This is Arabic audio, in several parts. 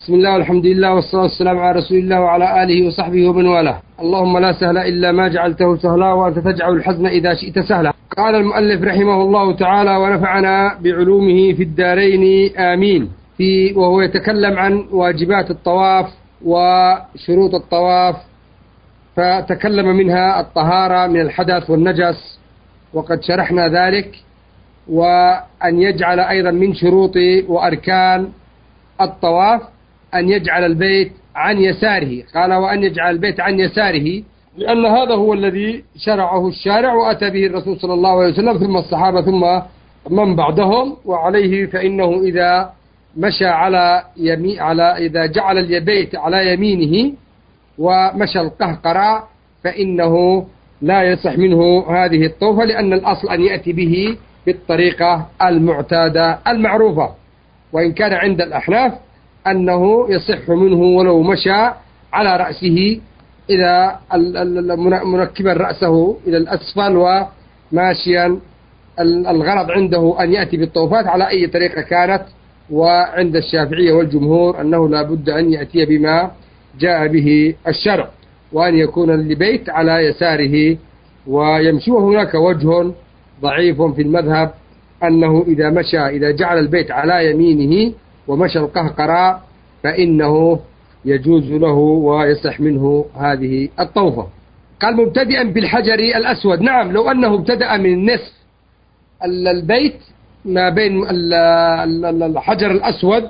بسم الله والحمد لله والصلاة والسلام على رسول الله وعلى آله وصحبه ومن والاه. اللهم لا سهل إلا ما جعلته سهلا وأنت تجعل الحزن إذا شئت سهلا. قال المؤلف رحمه الله تعالى ونفعنا بعلومه في الدارين آمين. وهو يتكلم عن واجبات الطواف وشروط الطواف، فتكلم منها الطهارة من الحدث والنجس وقد شرحنا ذلك، وأن يجعل أيضا من شروط وأركان الطواف أن يجعل البيت عن يساره. قال وأن يجعل البيت عن يساره لأن هذا هو الذي شرعه الشارع وأتى به الرسول صلى الله عليه وسلم ثم الصحابة ثم من بعدهم. وعليه فإنه إذا مشى إذا جعل البيت على يمينه ومشى القهقرى فإنه لا يصح منه هذه الطوفة، لأن الأصل أن يأتي به بالطريقة المعتادة المعروفة، وإن كان عند الأحناف أنه يصح منه ولو مشى على رأسه إلى منكبا رأسه إلى الأسفل وماشيا. الغرض عنده أن يأتي بالطوفات على أي طريقة كانت، وعند الشافعية والجمهور أنه لا بد أن يأتي بما جاء به الشرع وأن يكون البيت على يساره ويمشي. وهناك وجه ضعيف في المذهب أنه إذا جعل البيت على يمينه ومشى القهقرى فإنه يجوز له ويصح منه هذه الطوفة. قال مبتدئا بالحجر الأسود. نعم، لو أنه ابتدأ من نصف البيت ما بين الحجر الأسود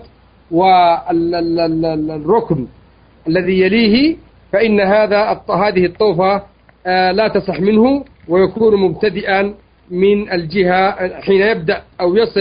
والركن الذي يليه فإن هذه الطوفة لا تصح منه، ويكون مبتدئا من الجهة حين يبدأ أو يصل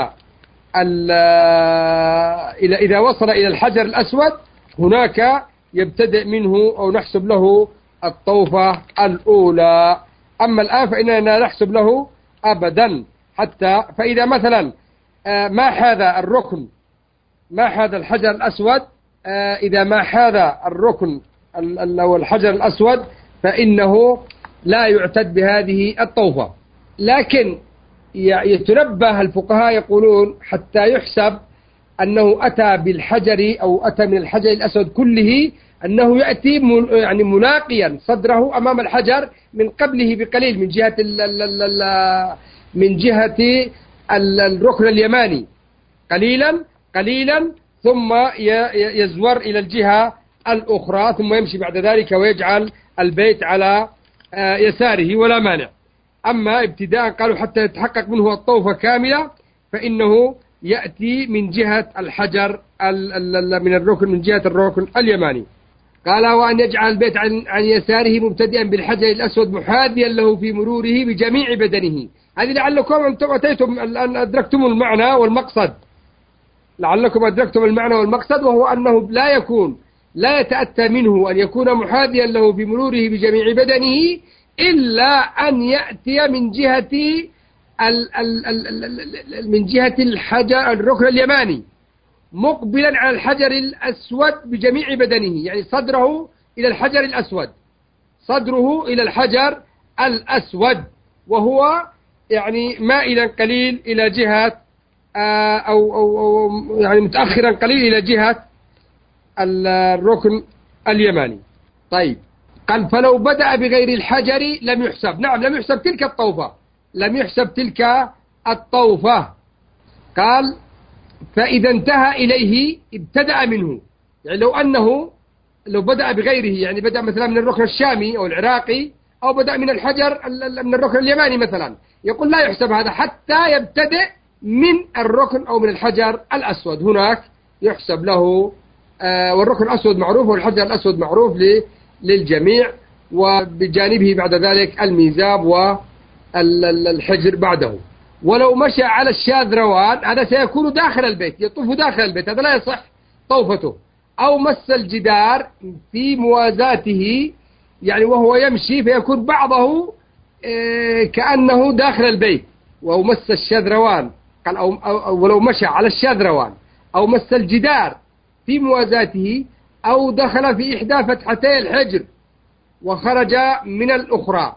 إذا وصل إلى الحجر الأسود هناك يبتدئ منه أو نحسب له الطوفة الأولى. أما الآن فإننا لا نحسب له أبدا فإذا مثلا ما حاذا الركن ما حاذا الحجر الأسود، إذا ما حاذا الركن أو الحجر الأسود فإنه لا يعتد بهذه الطوفة. لكن يتنبه الفقهاء يقولون حتى يحسب أنه أتى بالحجر أو أتى من الحجر الأسود كله أنه يأتي ملاقيا صدره أمام الحجر من قبله بقليل من جهة الركن اليماني قليلا ثم يزور إلى الجهة الأخرى ثم يمشي بعد ذلك ويجعل البيت على يساره ولا مانع. أما ابتداء قالوا حتى يتحقق منه الطوفة كاملة فإنه يأتي من جهة الحجر من جهة الركن اليماني. قال وأن يجعل البيت عن يساره مبتدئا بالحجر الأسود محاذيا له في مروره بجميع بدنه. هذه لعلكم أنتم أتيتم الآن أدركتم المعنى والمقصد، وهو أنه لا يتأتى منه أن يكون محاذيا له في مروره بجميع بدنه إلا أن يأتي من جهة الحجر الركن اليماني مقبلا على الحجر الأسود بجميع بدنه، يعني صدره إلى الحجر الأسود وهو يعني مائلا قليل إلى جهة أو يعني متأخرا قليل إلى جهة الركن اليماني. طيب، قال فلو بدأ بغير الحجر لم يحسب. نعم، لم يحسب تلك الطوفة. قال فإذا انتهى إليه ابتدأ منه، يعني لو بدأ بغيره، يعني بدأ مثلا من الركن الشامي أو العراقي أو بدأ من من الركن اليماني مثلا، يقول لا يحسب هذا حتى يبتدئ من الركن أو من الحجر الأسود، هناك يحسب له. والركن الأسود معروف والحجر الأسود معروف للجميع، وبجانبه بعد ذلك الميزاب والحجر بعده. ولو مشى على الشاذروان هذا سيكون داخل البيت، يطوف داخل البيت، هذا لا يصح طوفته. أو مس الجدار في موازاته، يعني وهو يمشي فيكون بعضه كأنه داخل البيت، وهو مس الشاذروان. قال ولو مشى على الشاذروان أو مس الجدار في موازاته أو دخل في إحدى فتحتي الحجر وخرج من الأخرى.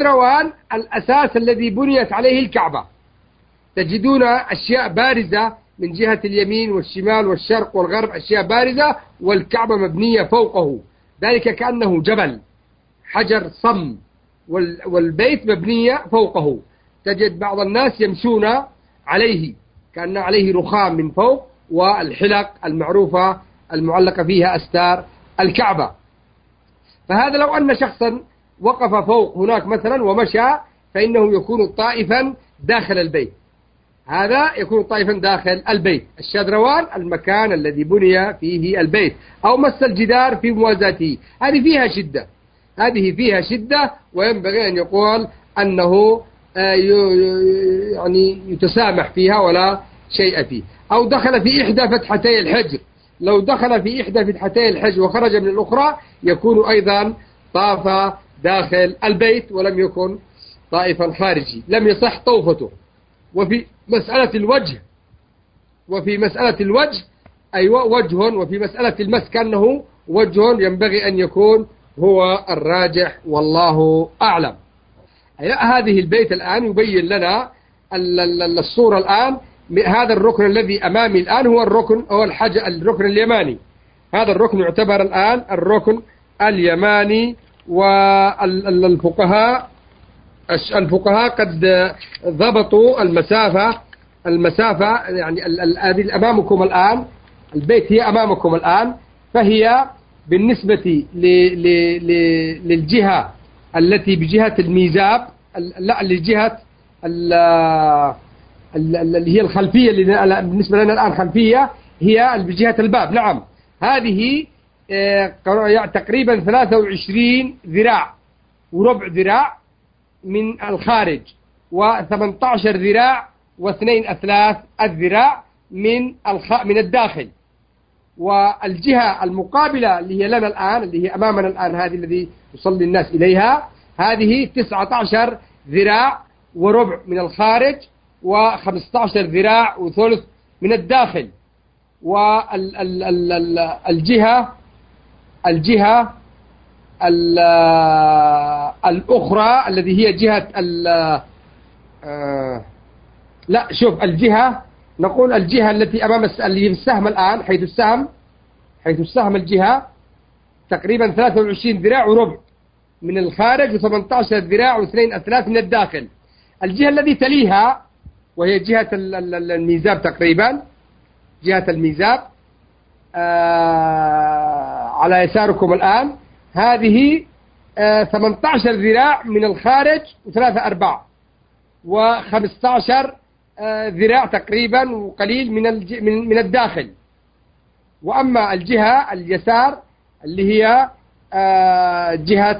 الشاذروان الأساس الذي بنيت عليه الكعبة، تجدون أشياء بارزة من جهة اليمين والشمال والشرق والغرب أشياء بارزة، والكعبة مبنية فوقه، ذلك كأنه جبل حجر صم، والبيت مبنية فوقه. تجد بعض الناس يمشون عليه كأن عليه رخام من فوق، والحلق المعروفة المعلقة فيها أستار الكعبة. فهذا لو أن شخصا وقف فوق هناك مثلا ومشى، فإنه يكون طائفا داخل البيت، هذا يكون طائفا داخل البيت. الشادروان المكان الذي بني فيه البيت، أو مس الجدار في موازاته، هذه فيها شدة، هذه فيها شدة، وينبغي أن يقول أنه يعني يتسامح فيها ولا شيء فيه. أو دخل في إحدى فتحتي الحجر، لو دخل في إحدى فتحتي الحجر وخرج من الأخرى يكون أيضا طاف داخل البيت ولم يكن طائفا خارجي، لم يصح طوفته. وفي مسألة الوجه أيوة وجه، وفي مسألة المس كأنه وجه، ينبغي أن يكون هو الراجح والله أعلم. هذه البيت الآن يبين لنا الصورة الآن. هذا الركن الذي أمامي الآن هو الركن اليماني، هذا الركن يعتبر الآن الركن اليماني. والفقهاء قد ضبطوا المسافة يعني أمامكم الآن، البيت هي أمامكم الآن، فهي بالنسبة للجهة التي بجهة الميزاب، لا لجهة اللي هي الخلفية، اللي بالنسبة لنا الآن خلفية، هي بجهة الباب. نعم، هذه تقريبا 23 ذراع وربع ذراع من الخارج، و18 ذراع و2/3 الذراع من الداخل. والجهة المقابلة اللي هي لنا الآن، اللي هي أمامنا الآن، هذه الذي يصلي الناس إليها، هذه 19 ذراع وربع من الخارج، و15 ذراع وثلث من الداخل. الجهة الأخرى الذي هي جهة لا شوف، نقول الجهة التي أمام اللي هي السهم الآن، حيث السهم الجهة تقريبا 23 ذراع وربع من الخارج، و18 ذراع و2/3 من الداخل. الجهة التي تليها وهي جهة الميزاب، تقريبا جهة الميزاب على يساركم الآن، هذه 18 ذراع من الخارج و3/4، و15 ذراع تقريبا وقليل من الداخل. وأما الجهة اليسار اللي هي جهة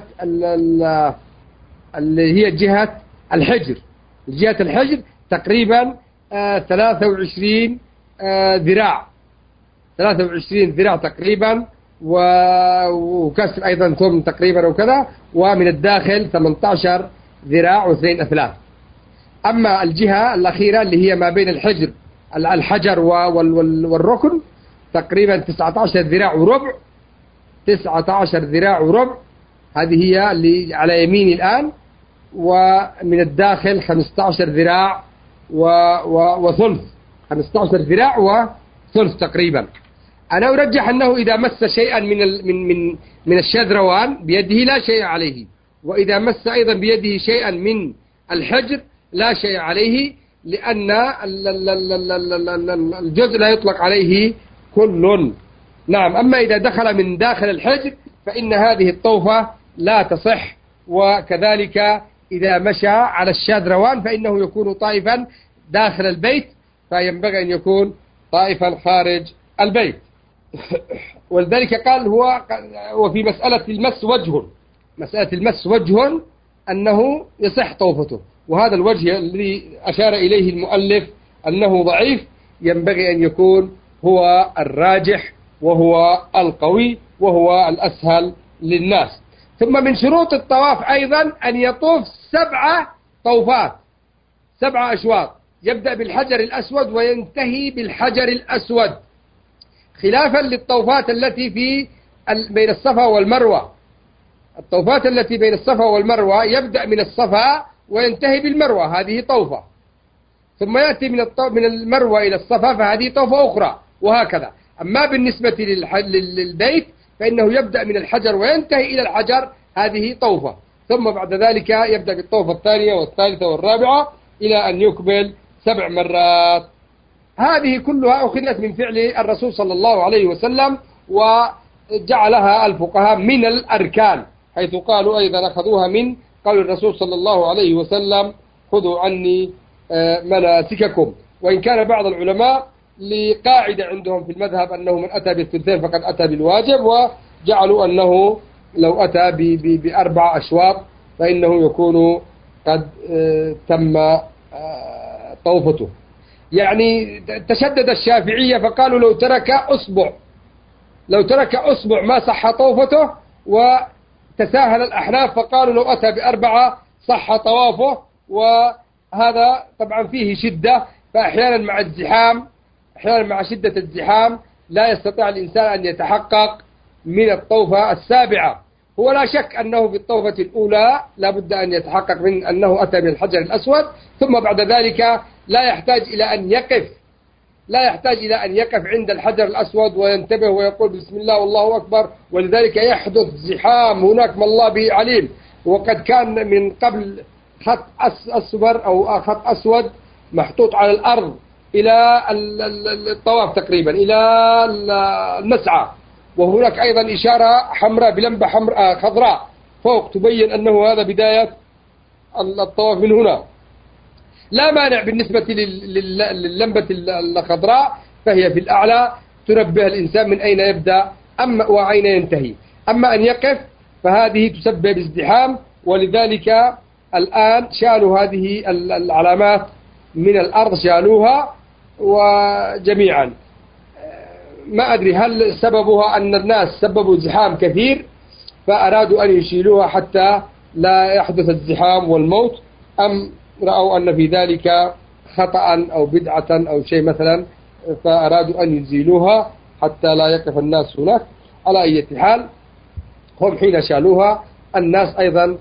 الحجر، جهة الحجر تقريبا 23 ذراع، 23 ذراع تقريبا، وكسر أيضا ثم تقريبا وكذا، ومن الداخل 18 ذراع و2/3. أما الجهة الأخيرة اللي هي ما بين الحجر والركن تقريبا 19 ذراع وربع، 19 ذراع وربع، هذه هي اللي على يميني الآن، ومن الداخل 15 ذراع وثلث، 15 ذراع وثلث تقريبا. أنا أرجح أنه إذا مس شيئا من الشذروان بيده لا شيء عليه، وإذا مس أيضا بيده شيئا من الحجر لا شيء عليه، لأن الجزء لا يطلق عليه كل. نعم، أما إذا دخل من داخل الحجر فإن هذه الطوفة لا تصح. وكذلك إذا مشى على الشادروان فإنه يكون طائفا داخل البيت، فينبغي أن يكون طائفا خارج البيت. ولذلك قال وفي مسألة المس وجه أنه يصح طوفته، وهذا الوجه الذي أشار إليه المؤلف أنه ضعيف ينبغي أن يكون هو الراجح وهو القوي وهو الأسهل للناس. ثم من شروط الطواف أيضا أن يطوف 7 طوفات، 7 أشواط، يبدأ بالحجر الأسود وينتهي بالحجر الأسود، خلافا للطوفات التي بين الصفا والمروة. الطوفات التي بين الصفا والمروة يبدأ من الصفا وينتهي بالمروة، هذه طوفة. ثم يأتي من المروة إلى الصفا فهذه طوفة أخرى، وهكذا. أما بالنسبة للبيت فإنه يبدأ من الحجر وينتهي إلى الحجر، هذه طوفة، ثم بعد ذلك يبدأ بالطوفة الثانية والثالثة والرابعة إلى أن يكمل 7 مرات. هذه كلها أخذت من فعل الرسول صلى الله عليه وسلم، وجعلها الفقهاء من الأركان، حيث قالوا أيضا أخذوها من قول الرسول صلى الله عليه وسلم: خذوا عني مناسككم. وإن كان بعض العلماء لقاعدة عندهم في المذهب أنه من أتى بالثلثين فقد أتى بالواجب، وجعلوا أنه لو أتى ب4 أشواط فإنه يكون قد تم طوفته. يعني تشدد الشافعية فقالوا لو ترك أصبع ما صح طوفته، وتساهل الأحناف فقالوا لو أتى ب4 صح طوافه. وهذا طبعا فيه شدة، فأحيانا مع الزحام، أحيانا مع شدة الزحام لا يستطيع الإنسان أن يتحقق من الطوفة السابعة. هو لا شك أنه في الطوفة الأولى لا بد أن يتحقق من أنه أتى من الحجر الأسود، ثم بعد ذلك لا يحتاج إلى أن يقف عند الحجر الأسود وينتبه ويقول بسم الله والله أكبر، ولذلك يحدث زحام هناك ما الله به عليم. وقد كان من قبل خط أصفر أو خط أسود محطوط على الأرض إلى الطواف تقريبا، إلى المسعى، وهناك أيضا إشارة حمراء بلمبة خضراء فوق تبين أنه هذا بداية الطواف من هنا. لا مانع بالنسبة لللمبة الخضراء، فهي في الأعلى تنبه الإنسان من أين يبدأ وأين ينتهي. أما أن يقف فهذه تسبب ازدحام، ولذلك الآن شالوا هذه العلامات من الأرض، شالوها وجميعا. ما أدري هل سببها أن الناس سببوا زحام كثير فأرادوا أن يشيلوها حتى لا يحدث الزحام والموت، أم رأوا أن في ذلك خطأ أو بدعة أو شيء مثلا فأرادوا أن يزيلوها حتى لا يقف الناس هناك. على أي حال هم حين شالوها الناس أيضا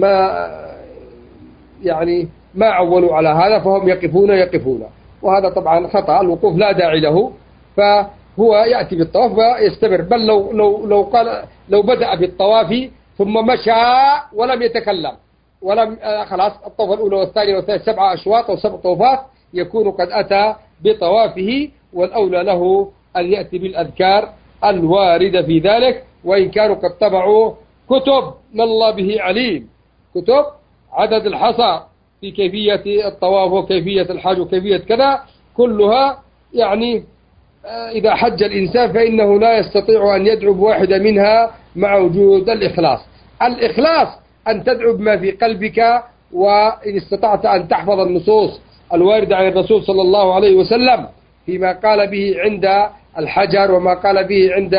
ما عولوا على هذا، فهم يقفون، وهذا طبعا خطأ. الوقوف لا داعي له، فهو يأتي بالطواف ويستمر. بل لو بدأ بالطواف ثم مشى ولم يتكلم ولم خلاص الطوفة الأولى والثانية والثالثة 7 أشواط أو 7 طوفات يكون قد أتى بطوافه، والأولى له أن يأتي بالأذكار الواردة في ذلك. وإن كانوا قد طبعوا كتب ما الله به عليم، كتب عدد الحصى في كيفية الطواف وكيفية الحج وكيفية كذا، كلها يعني إذا حج الإنسان فإنه لا يستطيع أن يدعو بواحدة منها مع وجود الإخلاص. أن تدعو بما في قلبك، وإن استطعت أن تحفظ النصوص الواردة عن الرسول صلى الله عليه وسلم فيما قال به عند الحجر وما قال به عند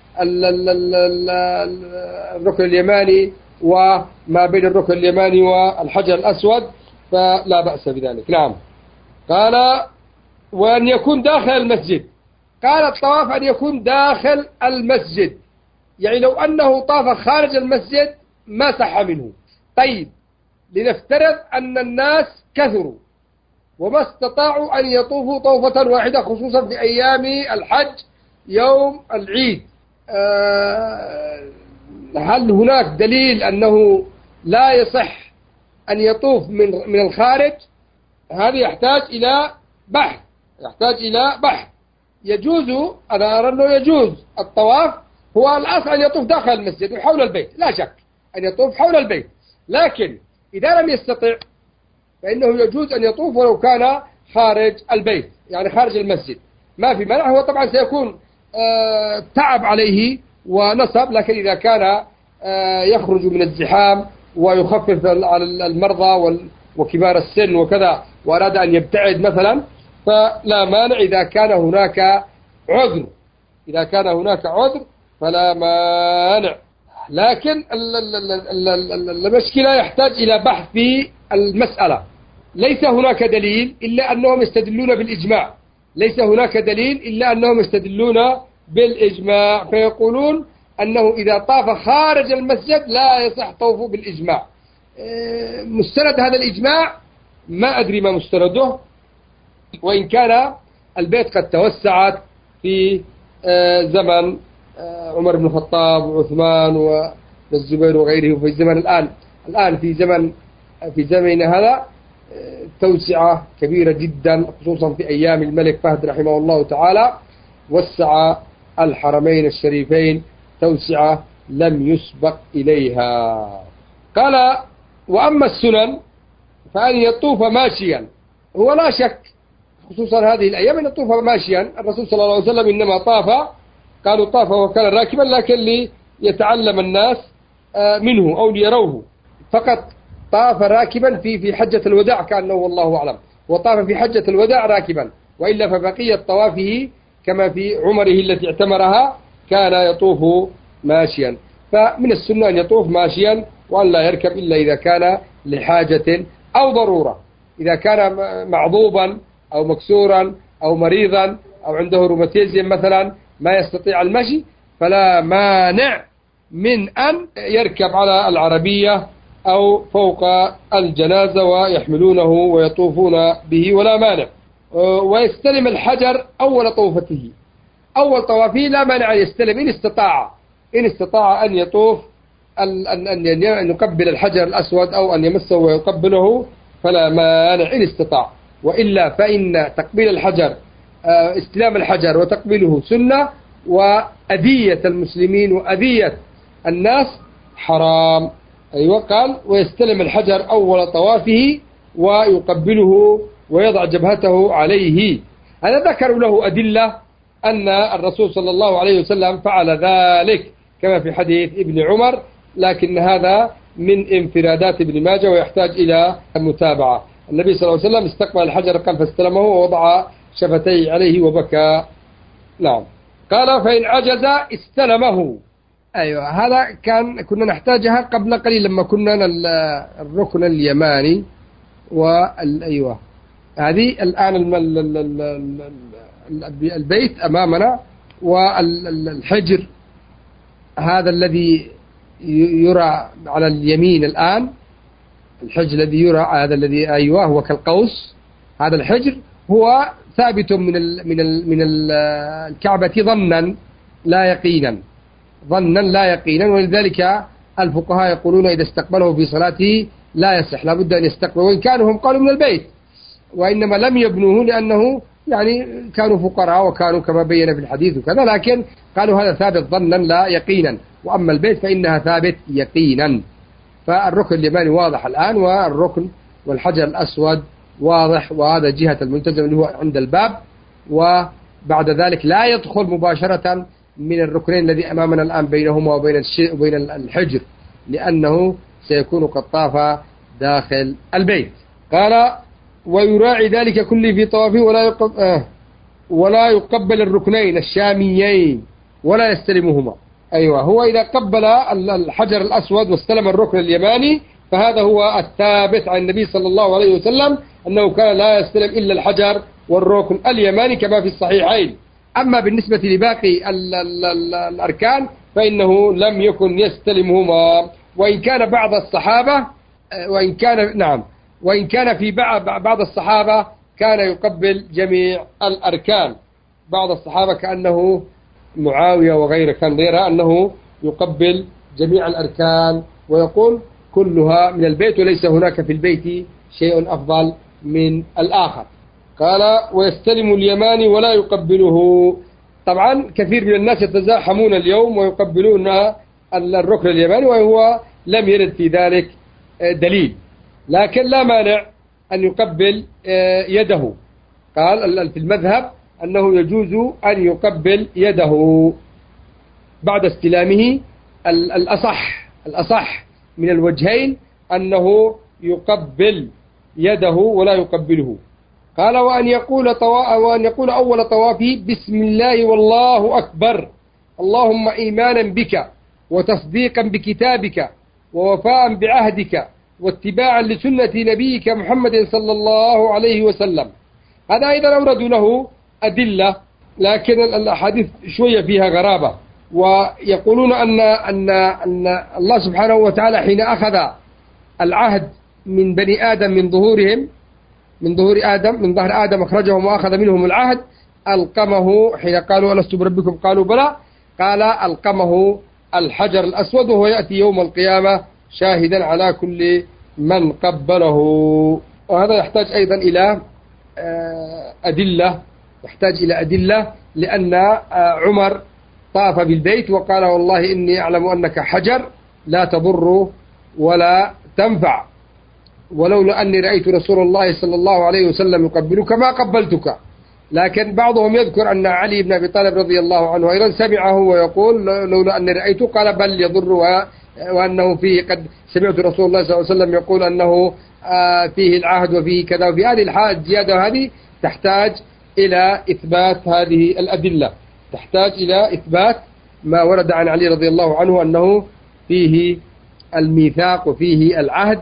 الركن اليماني وما بين الركن اليماني والحجر الأسود فلا بأس بذلك. نعم. قال وأن يكون داخل المسجد. قال الطواف أن يكون داخل المسجد، يعني لو أنه طاف خارج المسجد ما صح منه. طيب لنفترض أن الناس كثروا وما استطاعوا أن يطوفوا طوفة واحدة، خصوصا في أيام الحج يوم العيد، هل هناك دليل أنه لا يصح أن يطوف من الخارج؟ هذا يحتاج إلى بحث. يجوز، أنا أرى أنه يجوز الطواف، هو الأصل أن يطوف داخل المسجد وحول البيت، لا شك أن يطوف حول البيت، لكن إذا لم يستطع فإنه يجوز أن يطوف ولو كان خارج البيت، يعني خارج المسجد ما في مانع. هو طبعا سيكون تعب عليه ونصب، لكن إذا كان يخرج من الزحام ويخفف على المرضى وكبار السن وكذا وأراد أن يبتعد مثلا فلا مانع. إذا كان هناك عذر فلا مانع. لكن المشكلة يحتاج إلى بحث في المسألة. ليس هناك دليل إلا أنهم يستدلون بالإجماع، فيقولون أنه إذا طاف خارج المسجد لا يصح طوفه بالإجماع. مستند هذا الإجماع ما أدري ما مستنده، وإن كان البيت قد توسعت في زمن عمر بن الخطاب وعثمان والزبير وغيره، في الزمن الآن في زمن هذا توسعة كبيرة جدا، خصوصا في أيام الملك فهد رحمه الله تعالى، وسع الحرمين الشريفين توسعة لم يسبق إليها. قال: وأما السنن فأن يطوف ماشيا. هو لا شك خصوصا هذه الأيام أن يطوف ماشيا. الرسول صلى الله عليه وسلم إنما طاف، قالوا طاف وكان راكبا، لكن ليتعلم الناس منه أو ليروه، فقط طاف راكبا في حجة الوداع كأنه، والله أعلم، وطاف في حجة الوداع راكبا، وإلا فبقية طوافه كما في عمره التي اعتمرها كان يطوف ماشيا. فمن السنة أن يطوف ماشيا وأن لا يركب إلا إذا كان لحاجة أو ضرورة. إذا كان معضوبا أو مكسورا أو مريضا أو عنده روماتيزم مثلا ما يستطيع المشي، فلا مانع من أن يركب على العربية أو فوق الجنازة ويحملونه ويطوفون به، ولا مانع. ويستلم الحجر أول طوفته، أول طوافه لا مانع أن يستلم إن استطاع أن يطوف، أن يقبل الحجر الأسود أو أن يمسه ويقبله، فلا مانع إن استطاع. وإلا فإن تقبيل الحجر، استلام الحجر وتقبيله سنة، وأذية المسلمين وأذية الناس حرام. أيوة، قال: ويستلم الحجر أول طوافه ويقبله ويضع جبهته عليه. هذا ذكروا له أدلة أن الرسول صلى الله عليه وسلم فعل ذلك كما في حديث ابن عمر، لكن هذا من انفرادات ابن ماجه ويحتاج إلى متابعة. النبي صلى الله عليه وسلم استقبل الحجر قال فاستلمه ووضع شفتيه عليه وبكى. نعم. قال: فإن عجز استلمه. أيوة، هذا كنا نحتاجها قبل قليل لما كنا الركن اليماني أيوة، هذه الآن البيت أمامنا، والحجر هذا الذي يرى على اليمين الآن، الحجر الذي يرى هذا الذي أيوة هو كالقوس، هذا الحجر هو ثابت من الكعبة ظنا لا يقينا، ولذلك الفقهاء يقولون إذا استقبله في صلاته لا يصح، لابد أن يستقبله، وإن كانوا هم قالوا من البيت، وإنما لم يبنوه لأنه يعني كانوا فقراء وكانوا كما بين في الحديث وكذا، لكن قالوا هذا ثابت ظنا لا يقينا، وأما البيت فإنها ثابت يقينا. فالركن اليماني واضح الآن، والركن والحجر الأسود واضح، وهذا جهة الملتزم اللي هو عند الباب، وبعد ذلك لا يدخل مباشرة من الركنين الذي أمامنا الآن بينهما وبين الحجر، لأنه سيكون قد طاف داخل البيت. قال: ويراعي ذلك كله في طوافه ولا يقبل الركنين الشاميين ولا يستلمهما. أيوة، هو إذا قبل الحجر الأسود واستلم الركن اليماني فهذا هو الثابت عن النبي صلى الله عليه وسلم أنه كان لا يستلم إلا الحجر والركن اليماني كما في الصحيحين. أما بالنسبة لباقي الأركان فإنه لم يكن يستلمهما، وإن كان بعض الصحابة وإن كان في بعض الصحابة كان يقبل جميع الأركان. بعض الصحابة كأنه معاوية وغيره كان يرى أنه يقبل جميع الأركان ويقول كلها من البيت، وليس هناك في البيت شيء أفضل من الآخر. قال: ويستلم اليماني ولا يقبله. طبعا كثير من الناس يتزاحمون اليوم ويقبلون الركن اليماني، وهو لم يرد في ذلك دليل، لكن لا مانع أن يقبل يده. قال في المذهب أنه يجوز أن يقبل يده بعد استلامه. الأصح من الوجهين أنه يقبل يده ولا يقبله. قال: وأن يقول أول طوافه بسم الله والله أكبر، اللهم إيمانا بك وتصديقا بكتابك ووفاء بعهدك واتباعا لسنة نبيك محمد صلى الله عليه وسلم. هذا أيضا أوردوا له أدلة، لكن الأحاديث شوية فيها غرابة، ويقولون أن الله سبحانه وتعالى حين أخذ العهد من بني آدم من ظهورهم من ظهر آدم أخرجهم وأخذ منهم العهد، ألقمه حين قالوا ألست بربكم قالوا بلى، قال ألقمه الحجر الأسود، وهو يأتي يوم القيامة شاهدا على كل من قبله. وهذا يحتاج أيضا إلى أدلة، لأن عمر طاف بالبيت وقال والله إني أعلم أنك حجر لا تضر ولا تنفع، ولولا أني رأيت رسول الله صلى الله عليه وسلم يقبلك ما قبلتك. لكن بعضهم يذكر أن علي بن أبي طالب رضي الله عنه أيضا سمعه ويقول لولا أني رأيته، قال بل يضر، وأنه فيه قد سمعت رسول الله صلى الله عليه وسلم يقول أنه فيه العهد وفيه كذا. وفي هذه الحالة الزيادة هذه تحتاج إلى إثبات هذه الأدلة، تحتاج إلى إثبات ما ورد عن علي رضي الله عنه أنه فيه الميثاق وفيه العهد،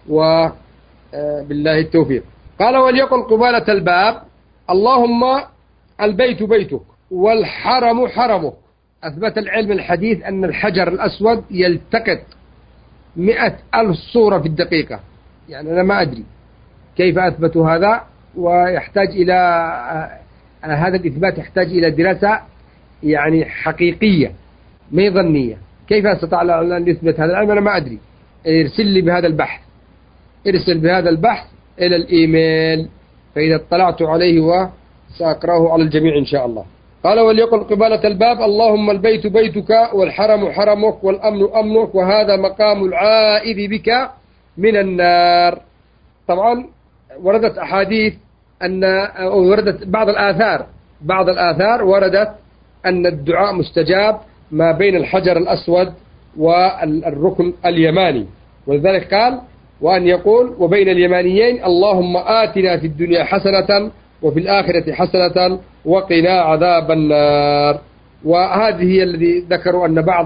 وبالله التوفيق. قال وليقل قبالة الباب اللهم البيت بيتك والحرم حرمك. أثبت العلم الحديث أن الحجر الأسود يلتقط 100,000 صورة في الدقيقة. يعني أنا ما أدري كيف أثبتوا هذا، ويحتاج إلى هذا الإثبات يحتاج إلى دراسة يعني حقيقية ما ظنية. كيف استطاع أن يثبت هذا العلم؟ أنا ما أدري. ارسل لي بهذا البحث، ارسل بهذا البحث إلى الإيميل، فإذا اطلعت عليه وسأقرأه على الجميع إن شاء الله. قال وليقل قبالة الباب اللهم البيت بيتك والحرم حرمك والأمن أمنك، وهذا مقام العائذ بك من النار. طبعا وردت أحاديث وردت بعض الآثار وردت أن الدعاء مستجاب ما بين الحجر الأسود والركن اليماني، ولذلك قال وأن يقول وبين اليمانيين اللهم آتنا في الدنيا حسنة وفي الآخرة حسنة وقنا عذاب النار. وهذه هي الذي ذكروا أن بعض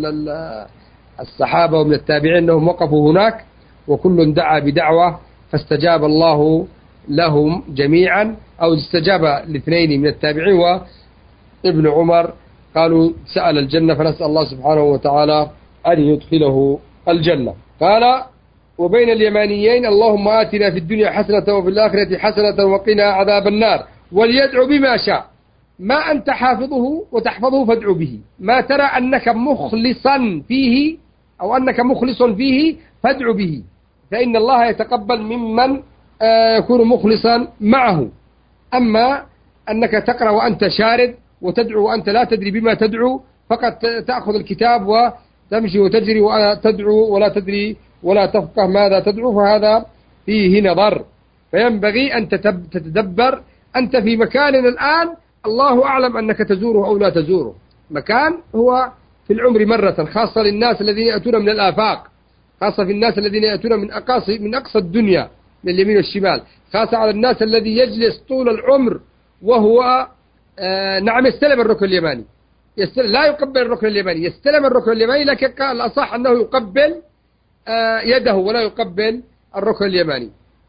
الصحابة ومن التابعين أنهم وقفوا هناك وكل دعا بدعوة فاستجاب الله لهم جميعا، أو استجاب الاثنين من التابعين وابن عمر، قالوا سأل الجنة فنسأل الله سبحانه وتعالى أن يدخله الجنة. قال وبين اليمانيين اللهم آتنا في الدنيا حسنة وفي الآخرة حسنة وقنا عذاب النار، وليدعو بما شاء. ما أنت حافظه وتحفظه فادعو به، ما ترى أنك مخلصا فيه أو أنك مخلص فيه فادعو به، فإن الله يتقبل ممن يكون مخلصا معه. أما أنك تقرأ وأنت شارد وتدعو وأنت لا تدري بما تدعو، فقط تأخذ الكتاب وتمشي وتجري وتدعو ولا تدري ولا تفقه ماذا تدعو، فهذا فيه نظر. فينبغي أن تتدبر. أنت في مكان الآن الله أعلم أنك تزوره أو لا تزوره، مكان هو في العمر مرة، خاصة للناس الذين يأتون من الآفاق، خاصة في الناس الذين يأتون من أقصى الدنيا من اليمين والشمال، خاصة على الناس الذي يجلس طول العمر وهو نعم يستلم الركن اليماني، لا يقبل الركن اليماني، يستلم الركن اليماني، لكن الأصح أنه يقبل يده ولا يقبل الركن اليماني.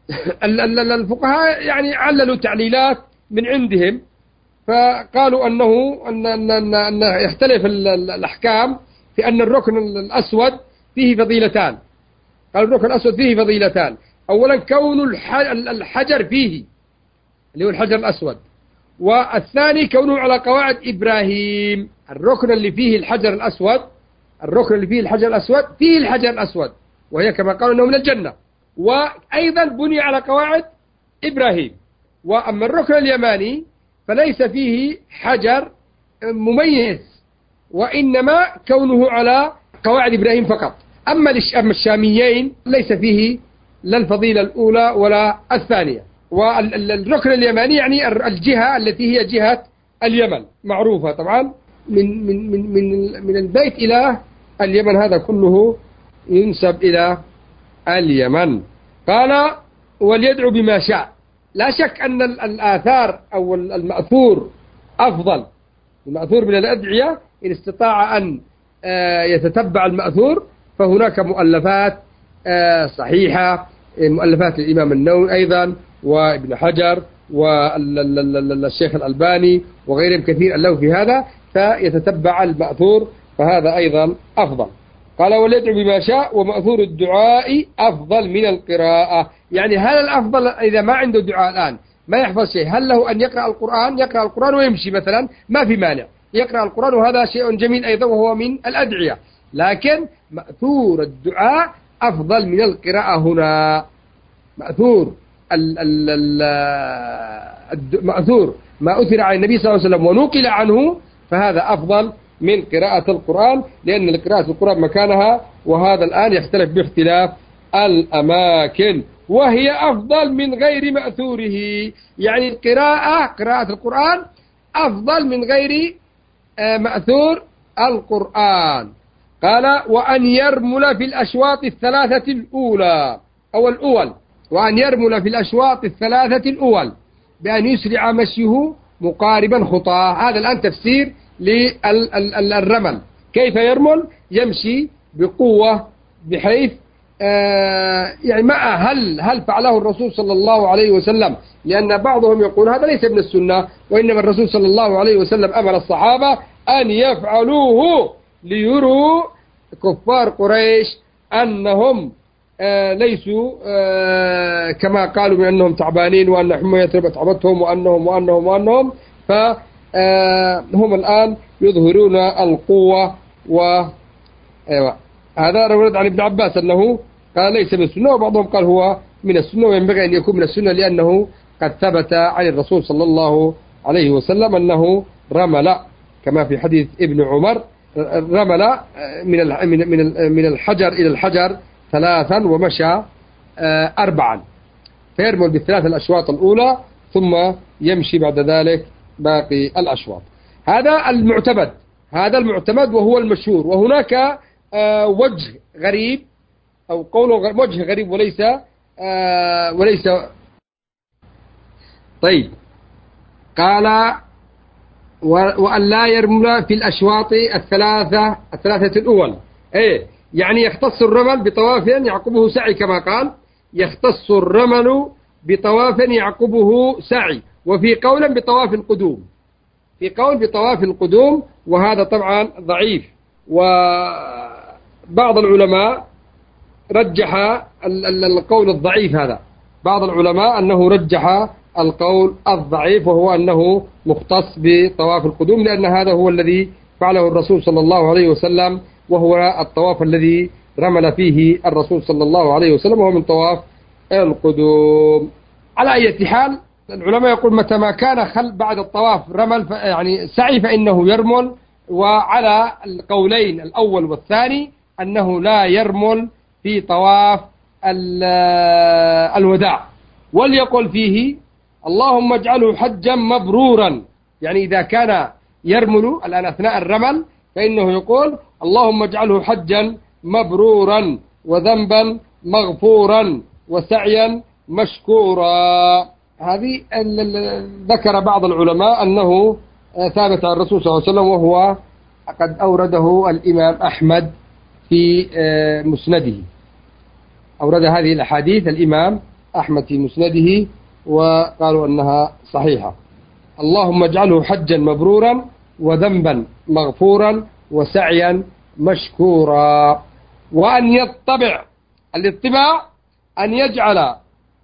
الفقهاء يعني عللوا تعليلات من عندهم، فقالوا أن يختلف الأحكام في أن الركن الأسود فيه فضيلتان. قال الركن الأسود فيه فضيلتان، أولا كون الحجر فيه اللي هو الحجر الأسود، والثاني كونه على قواعد إبراهيم. الركن اللي فيه الحجر الأسود، الركن اللي فيه الحجر الأسود فيه الحجر الأسود، وهي كما قالوا أنه من الجنة، وأيضا بني على قواعد إبراهيم. وأما الركن اليماني فليس فيه حجر مميز، وإنما كونه على قواعد إبراهيم فقط. أما الشاميين ليس فيه لا الفضيلة الأولى ولا الثانية. والركن اليماني يعني الجهة التي هي جهة اليمن معروفة طبعا، من البيت إلى اليمن هذا كله ينسب إلى اليمن. قال وليدعو بما شاء. لا شك أن الآثار أو المأثور أفضل، المأثور من الأدعية إن استطاع أن يتتبع المأثور، فهناك مؤلفات صحيحة، مؤلفات الإمام النووي أيضا وابن حجر والشيخ الألباني وغيرهم كثير له في هذا، فيتتبع المأثور، فهذا أيضا أفضل. قال وليدعو بما شاء ومأثور الدعاء أفضل من القراءة. يعني هل الأفضل إذا ما عنده دعاء الآن ما يحفظ شيء، هل له أن يقرأ القرآن؟ يقرأ القرآن ويمشي مثلا، ما في مانع يقرأ القرآن، وهذا شيء جميل أيضا وهو من الأدعية، لكن مأثور الدعاء أفضل من القراءة هنا. مأثور مأثور ما أثر عن النبي صلى الله عليه وسلم ونقل عنه، فهذا أفضل من قراءة القرآن، لأن قراءة القرآن مكانها، وهذا الآن يختلف باختلاف الأماكن، وهي أفضل من غير مأثوره. يعني قراءة القرآن أفضل من غير مأثور القرآن. قال وأن يرمل في الأشواط الثلاثة الأولى أو الأول، وأن يرمل في الأشواط الثلاثة الأول بأن يسرع مشيه مقاربا خطاه. هذا الآن تفسير للرمل، كيف يرمل؟ يمشي بقوة بحيث يعني ما هل فعله الرسول صلى الله عليه وسلم؟ لأن بعضهم يقول هذا ليس من السنة، وإنما الرسول صلى الله عليه وسلم أمر الصحابة أن يفعلوه ليروا كفار قريش أنهم ليسوا كما قالوا بأنهم تعبانين، وأن حمى يثرب تعبتهم وأنهم فهم الآن يظهرون القوة. أيوة هذا رد عن ابن عباس أنه قال ليس من السنة، وبعضهم قال هو من السنة، وينبغي أن يكون من السنة لأنه قد ثبت عن الرسول صلى الله عليه وسلم أنه رمل كما في حديث ابن عمر، رمل من الحجر إلى الحجر 3 ومشى 4، فيرمل بالثلاث الأشواط الأولى ثم يمشي بعد ذلك باقي الأشواط. هذا المعتمد وهو المشهور. وهناك وجه غريب أو قول وجه غريب وليس طيب. قال وأن لا يرمل في الأشواط الثلاثة الأول، يعني يختص الرمل بطواف يعقبه سعي، كما قال يختص الرمل بطواف يعقبه سعي. وفي قول بطواف القدوم، في قول بطواف القدوم، وهذا طبعا ضعيف. وبعض العلماء رجح القول الضعيف هذا، بعض العلماء أنه رجح القول الضعيف، وهو أنه مختص بطواف القدوم، لأن هذا هو الذي فعله الرسول صلى الله عليه وسلم، وهو الطواف الذي رمل فيه الرسول صلى الله عليه وسلم، وهو من طواف القدوم. على أي حال العلماء يقول متى ما كان بعد الطواف رمل يعني سعي فإنه يرمل. وعلى القولين الأول والثاني أنه لا يرمل في طواف الوداع، وليقل فيه اللهم اجعله حجا مبرورا. يعني إذا كان يرمل الآن أثناء الرمل فإنه يقول اللهم اجعله حجا مبرورا وذنبا مغفورا وسعيا مشكورا. هذه ذكر بعض العلماء أنه ثابت عن الرسول صلى الله عليه وسلم، وهو قد أورده الإمام أحمد في مسنده، أورد هذه الأحاديث الإمام أحمد في مسنده وقالوا أنها صحيحة. اللهم اجعله حجا مبرورا وذنبا مغفورا وسعيا مشكورا. وأن يطبع، الاطباع أن يجعل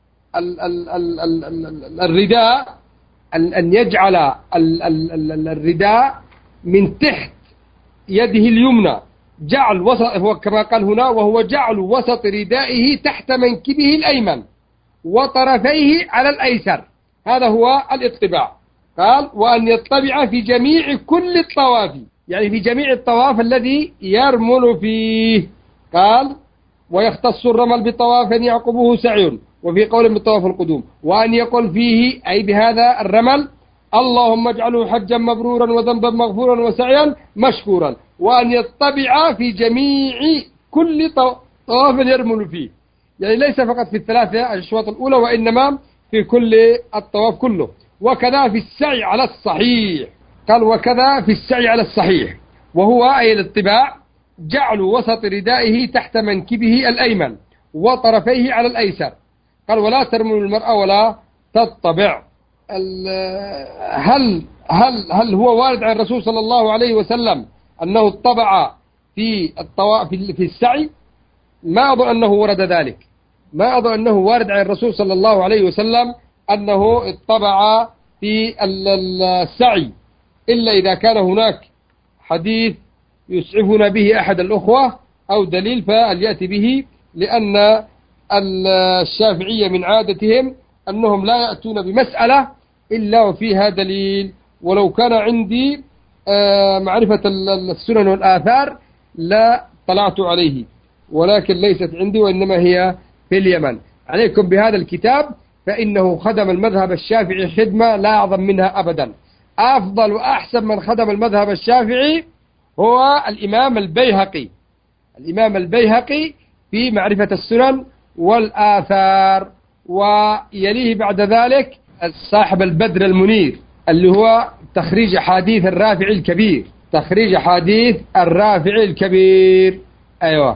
الرداء، أن يجعل الرداء من تحت يده اليمنى، جعل وسط، هو كما قال هنا وهو جعل وسط ردائه تحت منكبه الأيمن وطرفيه على الأيسر، هذا هو الاطباع. قال وأن يطبع في جميع كل الطواف، يعني في جميع الطواف الذي يرمل فيه. قال ويختص الرمل بطواف يعقبه سعي، وفي قول بالطواف القدوم. وأن يقول فيه أي بهذا الرمل اللهم اجعله حجا مبرورا وذنبا مغفورا وسعيا مشكورا. وأن يطبع في جميع كل طواف يرمل فيه، يعني ليس فقط في الثلاثة الأشواط الأولى، وإنما في كل الطواف كله. وكذا في السعي على الصحيح، قال وكذا في السعي على الصحيح، وهو أي الاطباع جعل وسط ردائه تحت منكبه الأيمن وطرفيه على الأيسر. قال ولا ترمل المرأة ولا تطبع. هل هو وارد عن الرسول صلى الله عليه وسلم أنه اطبع في الطواف في السعي ما أظن أنه ورد ذلك، ما أظن أنه وارد عن الرسول صلى الله عليه وسلم أنه اطبع في السعي، إلا إذا كان هناك حديث يسعفنا به أحد الأخوة أو دليل فليأتي به، لأن الشافعية من عادتهم أنهم لا يأتون بمسألة إلا وفيها دليل. ولو كان عندي معرفة السنن والآثار لا طلعت عليه، ولكن ليست عندي وإنما هي في اليمن. عليكم بهذا الكتاب فإنه خدم المذهب الشافعي خدمة لا أعظم منها أبدا. أفضل وأحسن من خدم المذهب الشافعي هو الإمام البيهقي، الإمام البيهقي في معرفة السنن والآثار، ويليه بعد ذلك صاحب البدر المنير اللي هو تخريج أحاديث الرافع الكبير، تخريج أحاديث الرافع الكبير. أيوة.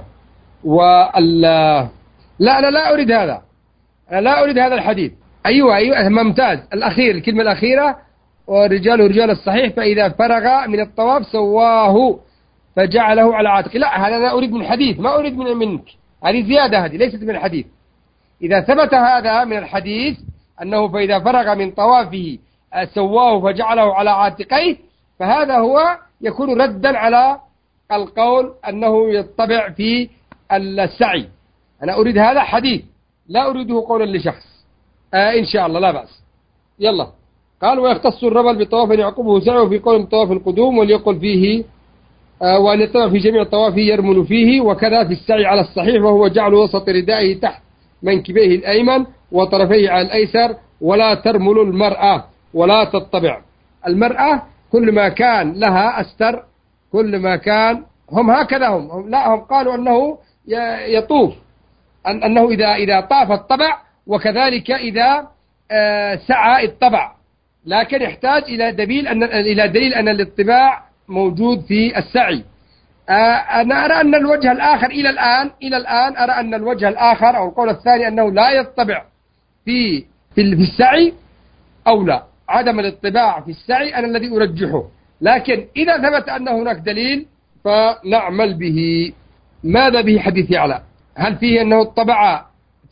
لا أنا لا أريد هذا، أنا لا أريد هذا الحديث. أيوة ممتاز. الأخير، الكلمة الأخيرة، ورجال رجال الصحيح فإذا فرغ من الطواف سواه فجعله على عاتقه. لا هذا أنا أريد من الحديث، ما أريد منك، هذه زيادة، هذه ليست من الحديث. إذا ثبت هذا من الحديث أنه فإذا فرغ من طوافه سواه فجعله على عاتقيه، فهذا هو يكون ردا على القول أنه يطبع في السعي. أنا أريد هذا حديث، لا أريده قولا لشخص. إن شاء الله لا بأس. يلا. قال ويختص الرمل بطواف يعقبه سعيه في قول طواف القدوم، وليقل فيه وأن يطبع في جميع طوافه يرمل فيه، وكذا في السعي على الصحيح، وهو جعل وسط ردائه تحت منكبيه الأيمن وطرفيه على الأيسر. ولا ترمل المرأة ولا تطبع. المرأة كل ما كان لها أستر، كل ما كان هم هكذا، هم قالوا أنه يطوف، أنه إذا طاف الطبع، وكذلك إذا سعى الطبع، لكن يحتاج إلى دليل أن الاطباع موجود في السعي. أنا أرى أن الوجه الآخر إلى الآن أرى أن الوجه الآخر أو القول الثاني أنه لا يطبع في السعي أولى. عدم الاطباع في السعي أنا الذي أرجحه، لكن إذا ثبت أن هناك دليل فنعمل به. ماذا به حديث يعلى؟ هل فيه أنه اطبع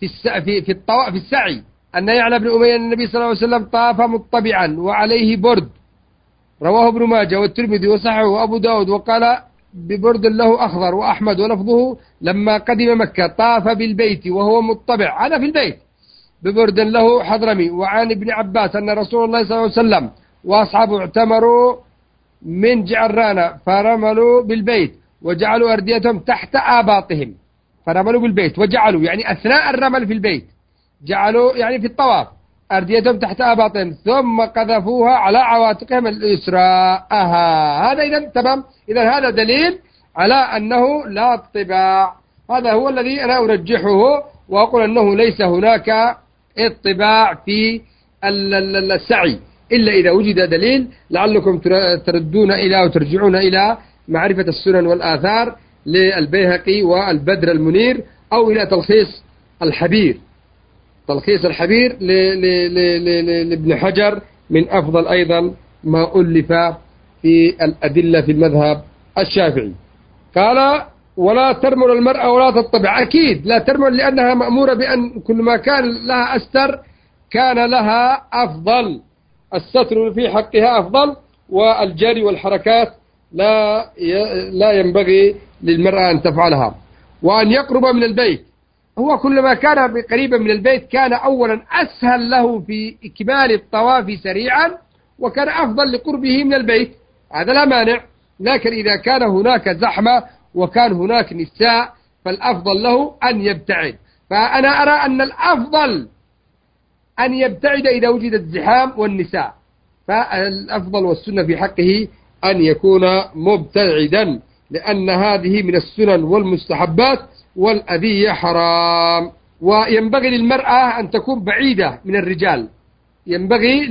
في السعي؟ أن يعلى بن أمية النبي صلى الله عليه وسلم طاف مطبعا وعليه برد، رواه ابن ماجه والترمذي وصححه وأبو داود، وقال ببرد له أخضر، وأحمد ولفظه لما قدم مكة طاف بالبيت وهو مطبع، هذا في البيت، ببرد له حضرمي. وعن ابن عباس أن رسول الله صلى الله عليه وسلم وأصحابه اعتمروا من جعرانة فرملوا بالبيت وجعلوا أرديتهم تحت آباطهم، فرملوا بالبيت وجعلوا يعني أثناء الرمل في البيت، جعلوا يعني في الطواف أرديتهم تحت آباطهم ثم قذفوها على عواتقهم اليسرى. هذا إذا تمام. إذا هذا دليل على أنه لا اطباع. هذا هو الذي أنا أرجحه، وأقول أنه ليس هناك اطباع في السعي إلا إذا وجد دليل. لعلكم تردون إلى وترجعون إلى معرفة السنن والآثار للبيهقي والبدر المنير، أو إلى تلخيص الحبير، تلخيص الحبير لابن حجر من أفضل أيضا ما ألف في الأدلة في المذهب الشافعي. قال ولا ترمل المرأة ولا تطبع. أكيد لا ترمل، لأنها مأمورة بأن كل ما كان لها أستر كان لها أفضل، الستر في حقها أفضل، والجري والحركات لا ينبغي للمرأة أن تفعلها. وأن يقرب من البيت، هو كلما كان قريبا من البيت كان أولا أسهل له في إكمال الطواف سريعا، وكان أفضل لقربه من البيت، هذا لا مانع. لكن إذا كان هناك زحمة وكان هناك نساء فالأفضل له أن يبتعد. فأنا أرى أن الأفضل أن يبتعد إذا وجد الزحام والنساء، فالأفضل والسنة في حقه أن يكون مبتعدا، لأن هذه من السنن والمستحبات، والأذية حرام. وينبغي للمرأة أن تكون بعيدة من الرجال، ينبغي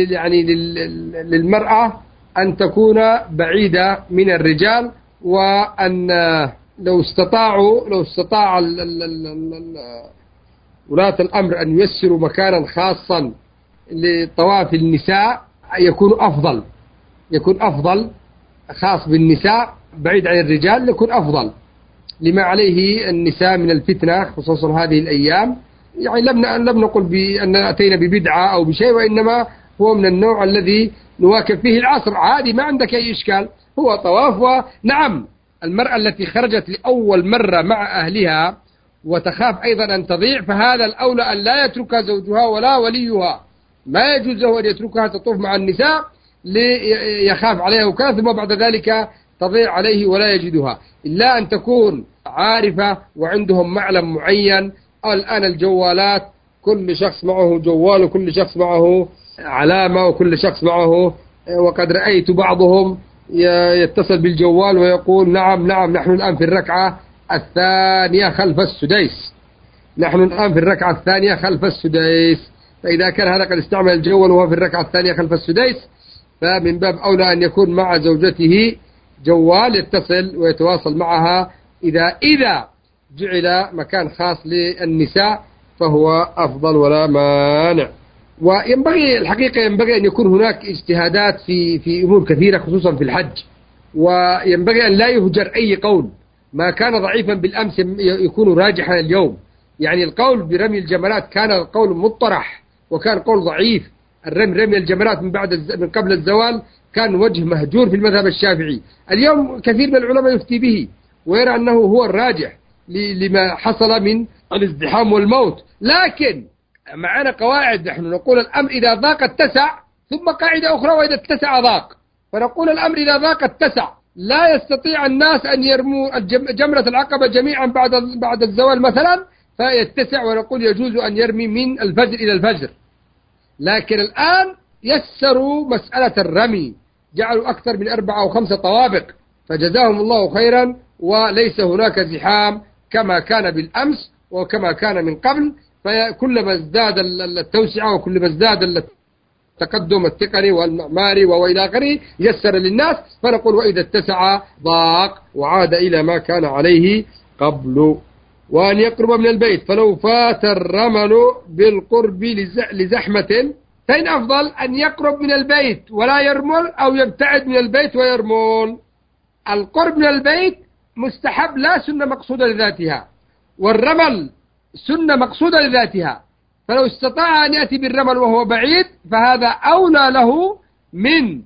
للمرأة أن تكون بعيدة من الرجال، وأن لو استطاع ولاة الأمر أن ييسروا مكانا خاصا لطواف النساء يكون أفضل خاص بالنساء، بعيد عن الرجال يكون أفضل لما عليه النساء من الفتنة خصوصا هذه الأيام. يعني لم نقل بأن أتينا ببدعة أو بشيء، وإنما هو من النوع الذي نواكب فيه العصر. عادي، ما عندك أي إشكال، هو طواف. ونعم، المرأة التي خرجت لأول مرة مع أهلها وتخاف أيضا أن تضيع، فهذا الأولى أن لا يتركها زوجها ولا وليها، ما يجوز له أن يتركها تطوف مع النساء ليخاف عليها وكذا، ثم بعد ذلك تضيع عليه ولا يجدها، إلا أن تكون عارفة وعندهم معلم معين. الآن الجوالات كل شخص معه جوال، وكل شخص معه علامة، وكل شخص معه، وقد رأيت بعضهم يتصل بالجوال ويقول نعم نحن الآن في الركعة الثانية خلف السديس، نحن الآن في الركعة الثانية خلف السديس. فإذا كان هذا قد استعمل الجوال وهو في الركعة الثانية خلف السديس، فمن باب أولى أن يكون مع زوجته جوال يتصل ويتواصل معها. إذا جعل مكان خاص للنساء فهو أفضل ولا مانع. وينبغي الحقيقة أن يكون هناك اجتهادات في أمور كثيرة خصوصا في الحج، وينبغي أن لا يهجر أي قول. ما كان ضعيفا بالأمس يكون راجحا اليوم. يعني القول برمي الجمرات كان قول مطرح وكان قول ضعيف. رمي الجمرات من قبل الزوال كان وجه مهجور في المذهب الشافعي. اليوم كثير من العلماء يفتي به ويرى أنه هو الراجح لما حصل من الازدحام والموت. لكن معنا قواعد، نحن نقول الأمر إذا ضاق اتسع، ثم قاعدة أخرى وإذا اتسع ضاق. فنقول الأمر إذا ضاق اتسع، لا يستطيع الناس أن يرموا جمرة العقبة جميعا بعد الزوال مثلا فيتسع، ونقول يجوز أن يرمي من الفجر إلى الفجر. لكن الآن يسروا مسألة الرمي، جعلوا أكثر من 4 أو 5 طوابق، فجزاهم الله خيرا، وليس هناك زحام كما كان بالأمس وكما كان من قبل. فكلما ازداد التوسعة وكلما ازداد التقدم التقني والمعماري وإلى آخره يسر للناس، فنقول وإذا اتسع ضاق وعاد إلى ما كان عليه قبل. وأن يقرب من البيت، فلو فات الرمل بالقرب لزحمة، فإن أفضل أن يقرب من البيت ولا يرمل، أو يبتعد من البيت ويرمل. القرب من البيت مستحب لا سنة مقصودة لذاتها، والرمل سنة مقصودة لذاتها. فلو استطاع أن يأتي بالرمل وهو بعيد فهذا أولى له من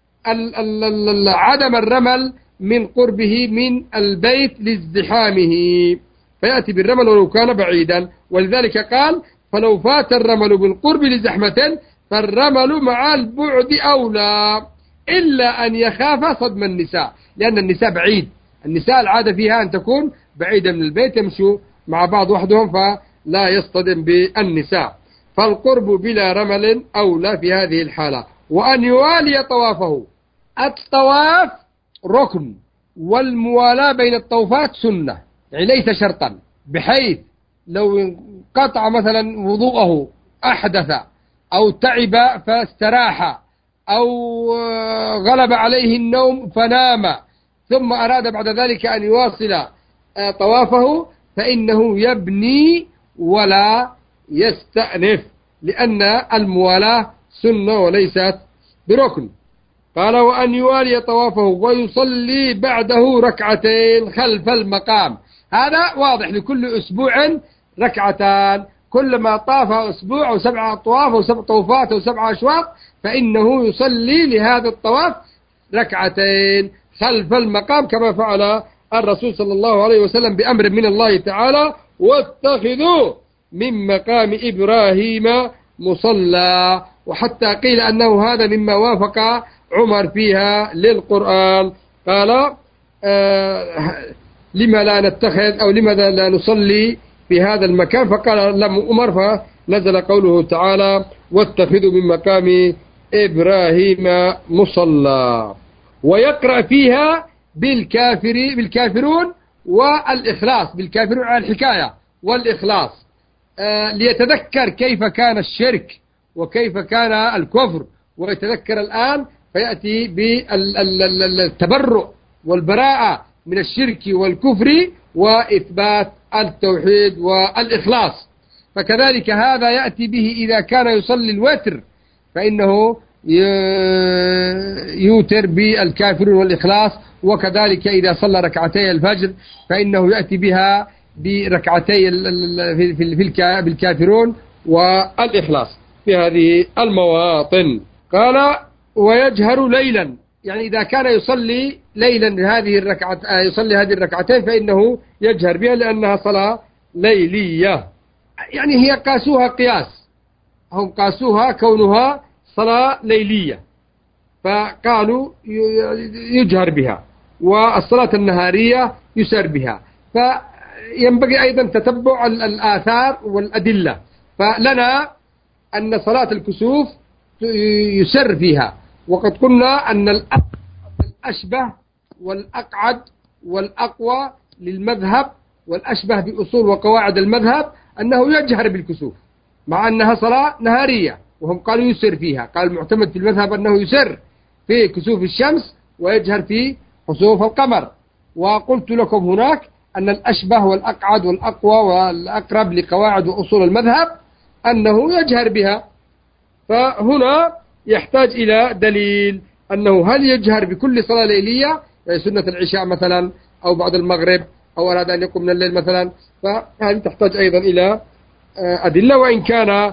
عدم الرمل من قربه من البيت لازدحامه، فيأتي بالرمل ولو كان بعيدا. ولذلك قال فلو فات الرمل بالقرب لزحمة فالرمل مع البعد أولى، إلا أن يخاف صدم النساء، لأن النساء بعيد. النساء العادة فيها أن تكون بعيدة من البيت، يمشوا مع بعض وحدهم فلا يصطدم بالنساء. فالقرب بلا رمل أولى في هذه الحالة. وأن يوالي طوافه. الطواف ركن، والموالاة بين الطوفات سنة، يعني ليس شرطا، بحيث لو انقطع مثلا وضوءه، أحدث أو تعب فاستراح، أو غلب عليه النوم فنام، ثم أراد بعد ذلك أن يواصل طوافه، فإنه يبني ولا يستأنف، لأن الموالاة سنة وليست بركن. قال وأن يوالي طوافه ويصلي بعده ركعتين خلف المقام. هذا واضح، لكل أسبوع ركعتان، كلما طاف أسبوع أو 7 أطواف أو 7 طوفات أو 7 أشواط فإنه يصلي لهذا الطواف ركعتين خلف المقام، كما فعل الرسول صلى الله عليه وسلم بأمر من الله تعالى: واتخذوا من مقام إبراهيم مصلى. وحتى قيل أنه هذا مما وافق عمر فيها للقرآن. قال لما لا نتخذ أو لماذا لا نصلي في هذا المكان؟ فقال لم عمر، فنزل قوله تعالى: واتخذوا من مقام إبراهيم مصلى. ويقرأ فيها بالكافرون والإخلاص، بالكافرون على الحكاية والإخلاص، ليتذكر كيف كان الشرك وكيف كان الكفر، ويتذكر الآن فيأتي بالتبرؤ والبراءة من الشرك والكفر وإثبات التوحيد والإخلاص. فكذلك هذا يأتي به إذا كان يصلي الوتر، فإنه يوتر بالكافرون والإخلاص وكذلك إذا صلى ركعتي الفجر فإنه يأتي بها بركعتي بالكافرون والإخلاص في هذه المواطن. قال ويجهر ليلا، يعني إذا كان يصلي ليلا هذه الركعة يصلي هذه الركعتين فإنه يجهر بها لأنها صلاة ليلية. يعني هي قاسوها قياس، هم قاسوها كونها صلاة ليلية فقالوا يجهر بها، والصلاة النهارية يسر بها. فينبغي أيضا تتبع الآثار والأدلة. فلنا أن صلاة الكسوف يسر فيها، وقد قلنا أن الأشبه والأقعد والأقوى للمذهب والأشبه بأصول وقواعد المذهب أنه يجهر بالكسوف مع أنها صلاة نهارية، وهم قالوا يسر فيها. قال المعتمد في المذهب أنه يسر في كسوف الشمس ويجهر في خسوف القمر. وقلت لكم هناك أن الأشبه والأقعد والأقوى والأقرب لقواعد وأصول المذهب أنه يجهر بها. فهنا يحتاج إلى دليل أنه هل يجهر بكل صلاة ليلية، يعني سنة العشاء مثلا أو بعد المغرب أو أراد أن يقوم من الليل مثلا، فهذه تحتاج أيضا إلى أدلة. وإن كان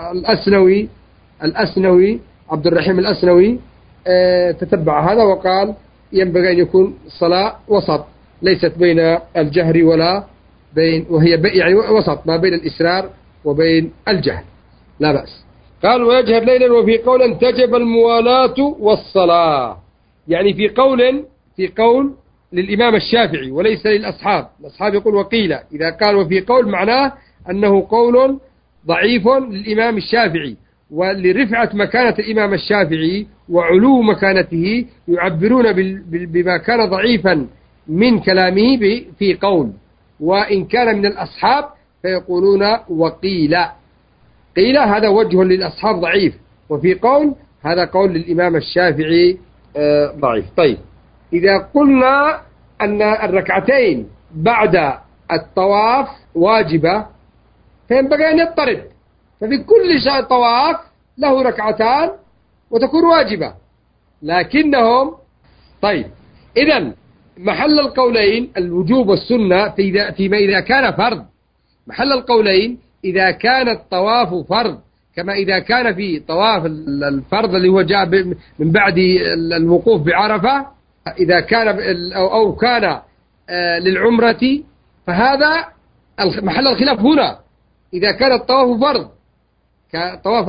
الأسنوي عبد الرحيم الأسنوي تتبع هذا وقال ينبغي أن يكون الصلاة وسط، ليست بين الجهر ولا بين، وهي يعني وسط ما بين الإسرار وبين الجهر، لا بأس. قال ويجهر ليلا. وفي قول تجب الموالاة والصلاة، يعني في قول للإمام الشافعي وليس للأصحاب. الأصحاب يقول وقيل، إذا قال وفي قول معناه أنه قول ضعيف للإمام الشافعي، ولرفعة مكانة الإمام الشافعي وعلو مكانته يعبرون بما كان ضعيفا من كلامه في قول، وإن كان من الأصحاب فيقولون وقيل. قيل هذا وجه للأصحاب ضعيف، وفي قول هذا قول للإمام الشافعي ضعيف. طيب، إذا قلنا أن الركعتين بعد الطواف واجبة فينبغي أن يضطرد، ففي كل طواف له ركعتان وتكون واجبة. لكنهم طيب، إذن محل القولين الوجوب والسنة فيما إذا كان فرض. محل القولين إذا كان الطواف فرض، كما إذا كان في طواف الفرض اللي هو جاء من بعد الوقوف بعرفة، إذا كان أو كان للعمرة، فهذا محل الخلاف هنا. إذا كان الطواف فرض كطواف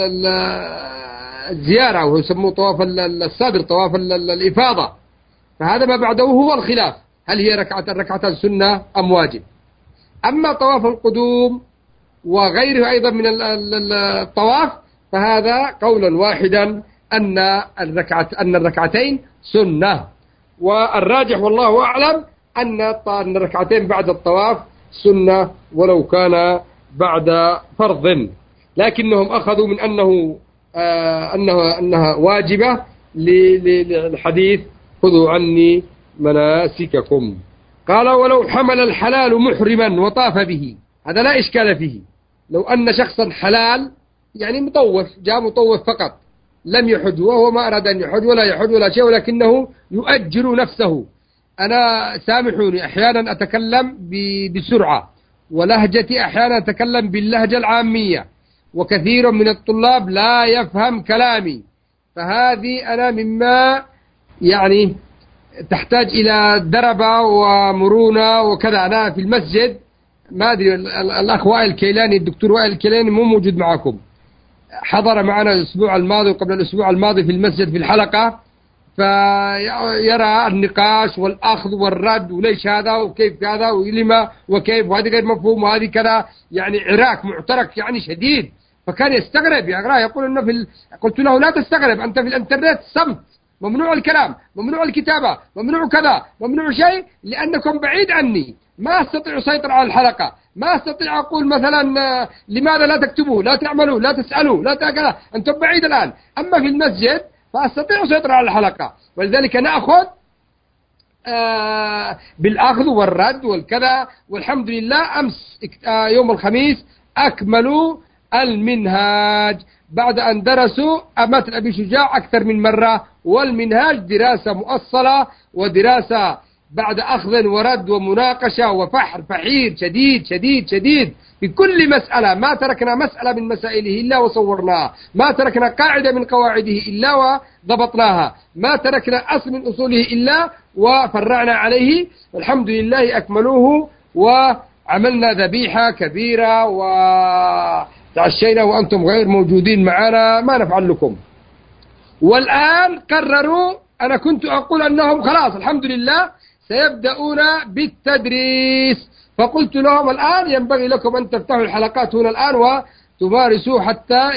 الزيارة وهو يسموه طواف الصدر، طواف الإفاضة، فهذا ما بعده هو الخلاف، هل هي الركعتان سنة أم واجب. أما طواف القدوم وغيره أيضا من الطواف فهذا قولا واحدا أن الركعتين سنة. والراجح والله أعلم أن الركعتين بعد الطواف سنة ولو كان بعد فرض، لكنهم أخذوا من أنها واجبة للحديث خذوا عني مناسككم. قال ولو حمل الحلال محرما وطاف به، هذا لا إشكال فيه. لو أن شخصا حلال يعني مطوف، جاء مطوف فقط لم يحج، وهو ما أراد أن يحج ولا شيء، ولكنه يؤجر نفسه. أنا سامحوني أحيانا أتكلم بسرعة، ولهجتي أحيانا أتكلم باللهجة العامية، وكثير من الطلاب لا يفهم كلامي، فهذه أنا مما يعني تحتاج إلى دربة ومرونة وكذا. أنا في المسجد ما أدري الأخ وائل الكيلاني، الدكتور وائل الكيلاني مو موجود معكم، حضر معنا الأسبوع الماضي وقبل الأسبوع الماضي في المسجد في الحلقة، فيرى النقاش والأخذ والرد، وليش هذا وكيف هذا ولما وكيف، وهذه غير مفهوم وهذه كذا، يعني عراك معترك يعني شديد. فكان يستغرب يقول إنه قلت له لا تستغرب، أنت في الانترنت صمت، ممنوع الكلام، ممنوع الكتابة، ممنوع كذا، ممنوع شيء، لأنكم بعيد عني، ما أستطيع أسيطر على الحلقة، ما أستطيع أقول مثلا لماذا لا تكتبوا، لا تعملوا، لا تسألوا، لا كذا، أنتم بعيد الآن. أما في المسجد فأستطيع أسيطر على الحلقة، ولذلك نأخذ بالأخذ والرد والكذا. والحمد لله أمس يوم الخميس أكملوا المنهاج بعد أن درسوا متن أبي شجاع أكثر من مرة. والمنهاج دراسة مؤصلة ودراسة بعد أخذ ورد ومناقشة وفحر فحير شديد شديد شديد في كل مسألة. ما تركنا مسألة من مسائله إلا وصورناها، ما تركنا قاعدة من قواعده إلا وضبطناها، ما تركنا أصل من أصوله إلا وفرعنا عليه. والحمد لله أكملوه وعملنا ذبيحة كبيرة وتعشينا وأنتم غير موجودين معنا، ما نفعل لكم. والآن قرروا، أنا كنت أقول أنهم خلاص الحمد لله سيبدأون بالتدريس، فقلت لهم الآن ينبغي لكم أن تفتحوا الحلقات هنا الآن وتمارسوا حتى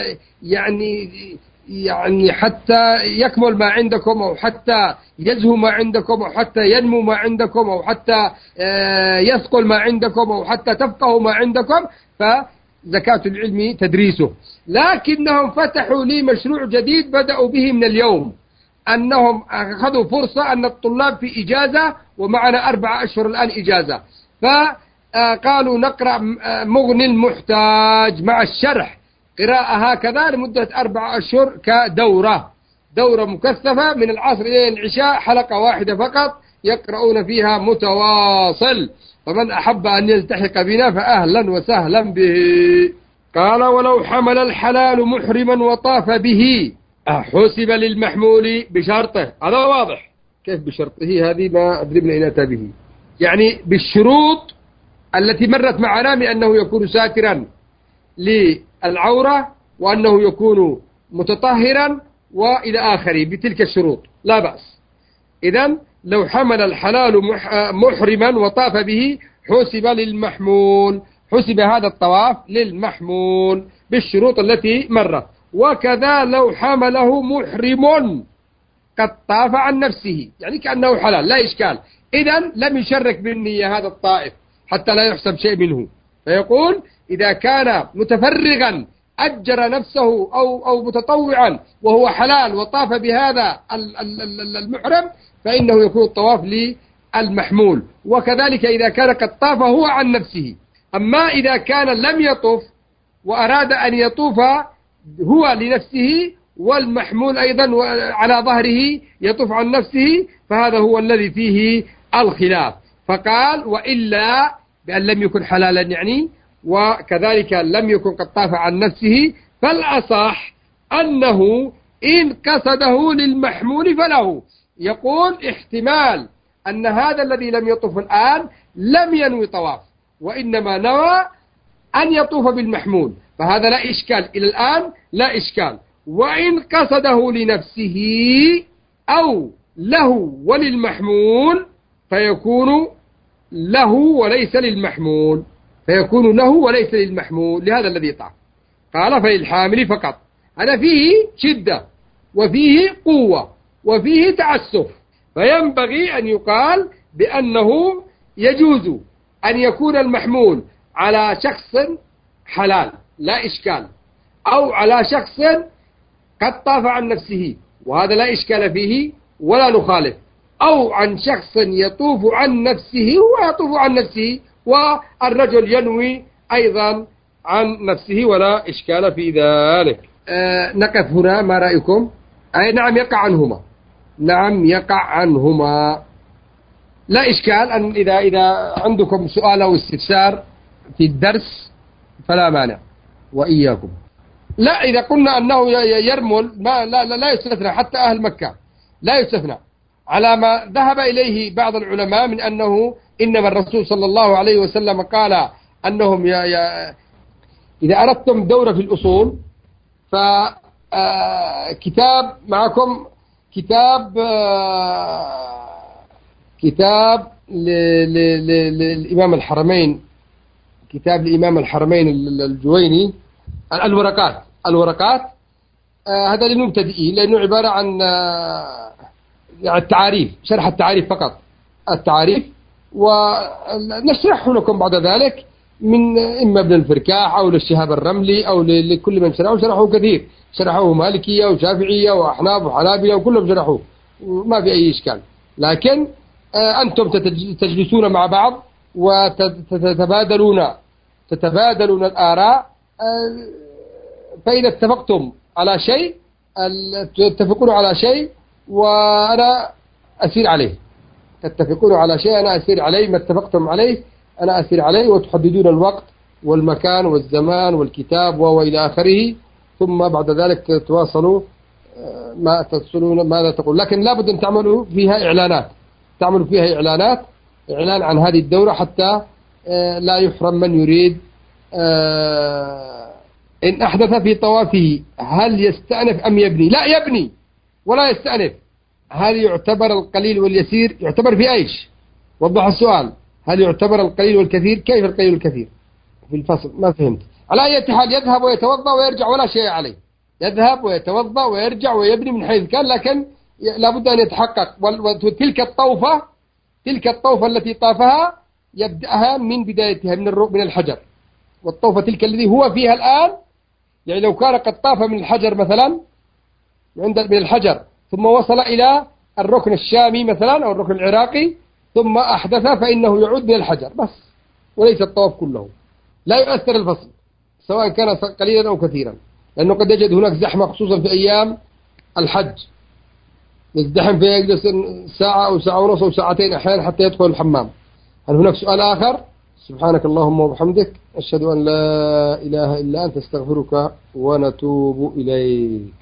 يعني حتى يكمل ما عندكم، أو حتى يزهو ما عندكم، أو حتى ينمو ما عندكم، أو حتى يثقل ما عندكم، أو حتى تفقهوا ما عندكم. فزكاة العلم تدريسه. لكنهم فتحوا لي مشروع جديد بدأوا به من اليوم، أنهم أخذوا فرصة أن الطلاب في إجازة ومعنا 4 أشهر الآن إجازة، فقالوا نقرأ مغني المحتاج مع الشرح قراءة هكذا لمدة 4 أشهر كدورة، دورة مكثفة من العصر إلى العشاء، حلقة واحدة فقط يقرؤون فيها متواصل. فمن أحب أن يلتحق بنا فأهلا وسهلا به. قال ولو حمل الحلال محرما وطاف به حسب للمحمول بشرطه. هذا واضح. كيف بشرطه؟ هذه ما أدري من أين أتى به. يعني بالشروط التي مرت معنا من أنه يكون ساترا للعورة، وأنه يكون متطهرا، وإلى آخره بتلك الشروط لا بأس. إذن لو حمل الحلال محرما وطاف به حسب للمحمول، حسب هذا الطواف للمحمول بالشروط التي مرت. وكذا لو حمله محرم قد طاف عن نفسه، يعني كأنه حلال لا إشكال. إذن لم يشرك بالنية هذا الطائف حتى لا يحسب شيء منه. فيقول إذا كان متفرغا أجر نفسه أو متطوعا وهو حلال وطاف بهذا المحرم فإنه يكون الطواف للمحمول. وكذلك إذا كان قد طاف هو عن نفسه. أما إذا كان لم يطف وأراد أن يطوف هو لنفسه والمحمول أيضا على ظهره يطوف عن نفسه، فهذا هو الذي فيه الخلاف. فقال وإلا بأن لم يكن حلالا يعني، وكذلك لم يكن قد طاف عن نفسه، فالأصح أنه إن قصده للمحمول فله. يقول احتمال أن هذا الذي لم يطوف الآن لم ينوي طواف، وإنما نوى أن يطوف بالمحمول، فهذا لا إشكال إلى الآن، لا إشكال. وإن قصده لنفسه أو له وللمحمول فيكون له وليس للمحمول، فيكون له وليس للمحمول لهذا الذي طاف. قال فللحامل فقط. هذا فيه شدة وفيه قوة وفيه تعسف. فينبغي أن يقال بأنه يجوز أن يكون المحمول على شخص حلال لا إشكال، أو على شخص قد طاف عن نفسه، وهذا لا إشكال فيه ولا نخالف، أو عن شخص يطوف عن نفسه ويطوف عن نفسه، والرجل ينوي أيضا عن نفسه ولا إشكال في ذلك. نقف هنا، ما رأيكم؟ أي نعم يقع عنهما، نعم يقع عنهما، لا إشكال. أن إذا عندكم سؤال أو استفسار في الدرس فلا مانع. وإياكم لا، إذا قلنا أنه يرمل لا يستثنى، حتى أهل مكة لا يستثنى، على ما ذهب إليه بعض العلماء من أنه إنما الرسول صلى الله عليه وسلم قال أنهم إذا أردتم دورة في الأصول فكتاب معكم، كتاب للإمام الحرمين، كتاب لإمام الحرمين الجويني، الورقات هذا للمبتدئين، لأنه عبارة عن التعاريف، شرح التعاريف فقط، التعاريف، ونشرحه لكم بعد ذلك من إما ابن الفركاح أو للشهاب الرملي أو لكل من شرحه كثير، شرحوه مالكية وشافعية وأحناف وحنابلة وكلهم شرحوه، ما في أي إشكال. لكن أنتم تجلسون مع بعض وتتبادلون الآراء فإذا اتفقتم على شيء، تتفقون على شيء وأنا أسير عليه، تتفقون على شيء أنا أسير عليه، ما اتفقتم عليه أنا أسير عليه، وتحددون الوقت والمكان والزمان والكتاب وإلى آخره، ثم بعد ذلك تواصلوا ما تصلون ماذا تقول. لكن لابد أن تعملوا فيها إعلانات، تعملوا فيها إعلانات، إعلان عن هذه الدورة حتى لا يحرم من يريد. إن أحدث في طوافه هل يستأنف أم يبني؟ لا يبني ولا يستأنف. هل يعتبر القليل واليسير؟ يعتبر في أيش؟ وضح السؤال. هل يعتبر القليل والكثير؟ كيف القليل والكثير في الفصل؟ ما فهمت. على أي حال يذهب ويتوضأ ويرجع ولا شيء عليه، يذهب ويتوضأ ويرجع ويبني من حيث كان، لكن لابد أن يتحقق. وتلك الطوفة، تلك الطوفة التي طافها يبدأها من بدايتها من الحجر، والطوفة تلك الذي هو فيها الآن، يعني لو كان قد طاف من الحجر مثلا، من الحجر ثم وصل إلى الركن الشامي مثلا أو الركن العراقي ثم أحدث، فإنه يعود من الحجر بس، وليس الطواف كله. لا يؤثر الفصل سواء كان قليلا أو كثيرا، لأنه قد يجد هناك زحمة خصوصا في أيام الحج، يزدحم فيها، يجلس ساعة أو ساعة ونص أو ساعتين أحيانا حتى يدخل الحمام. هل هناك سؤال آخر؟ سبحانك اللهم وبحمدك، أشهد أن لا إله إلا أنت، استغفرك ونتوب إليك.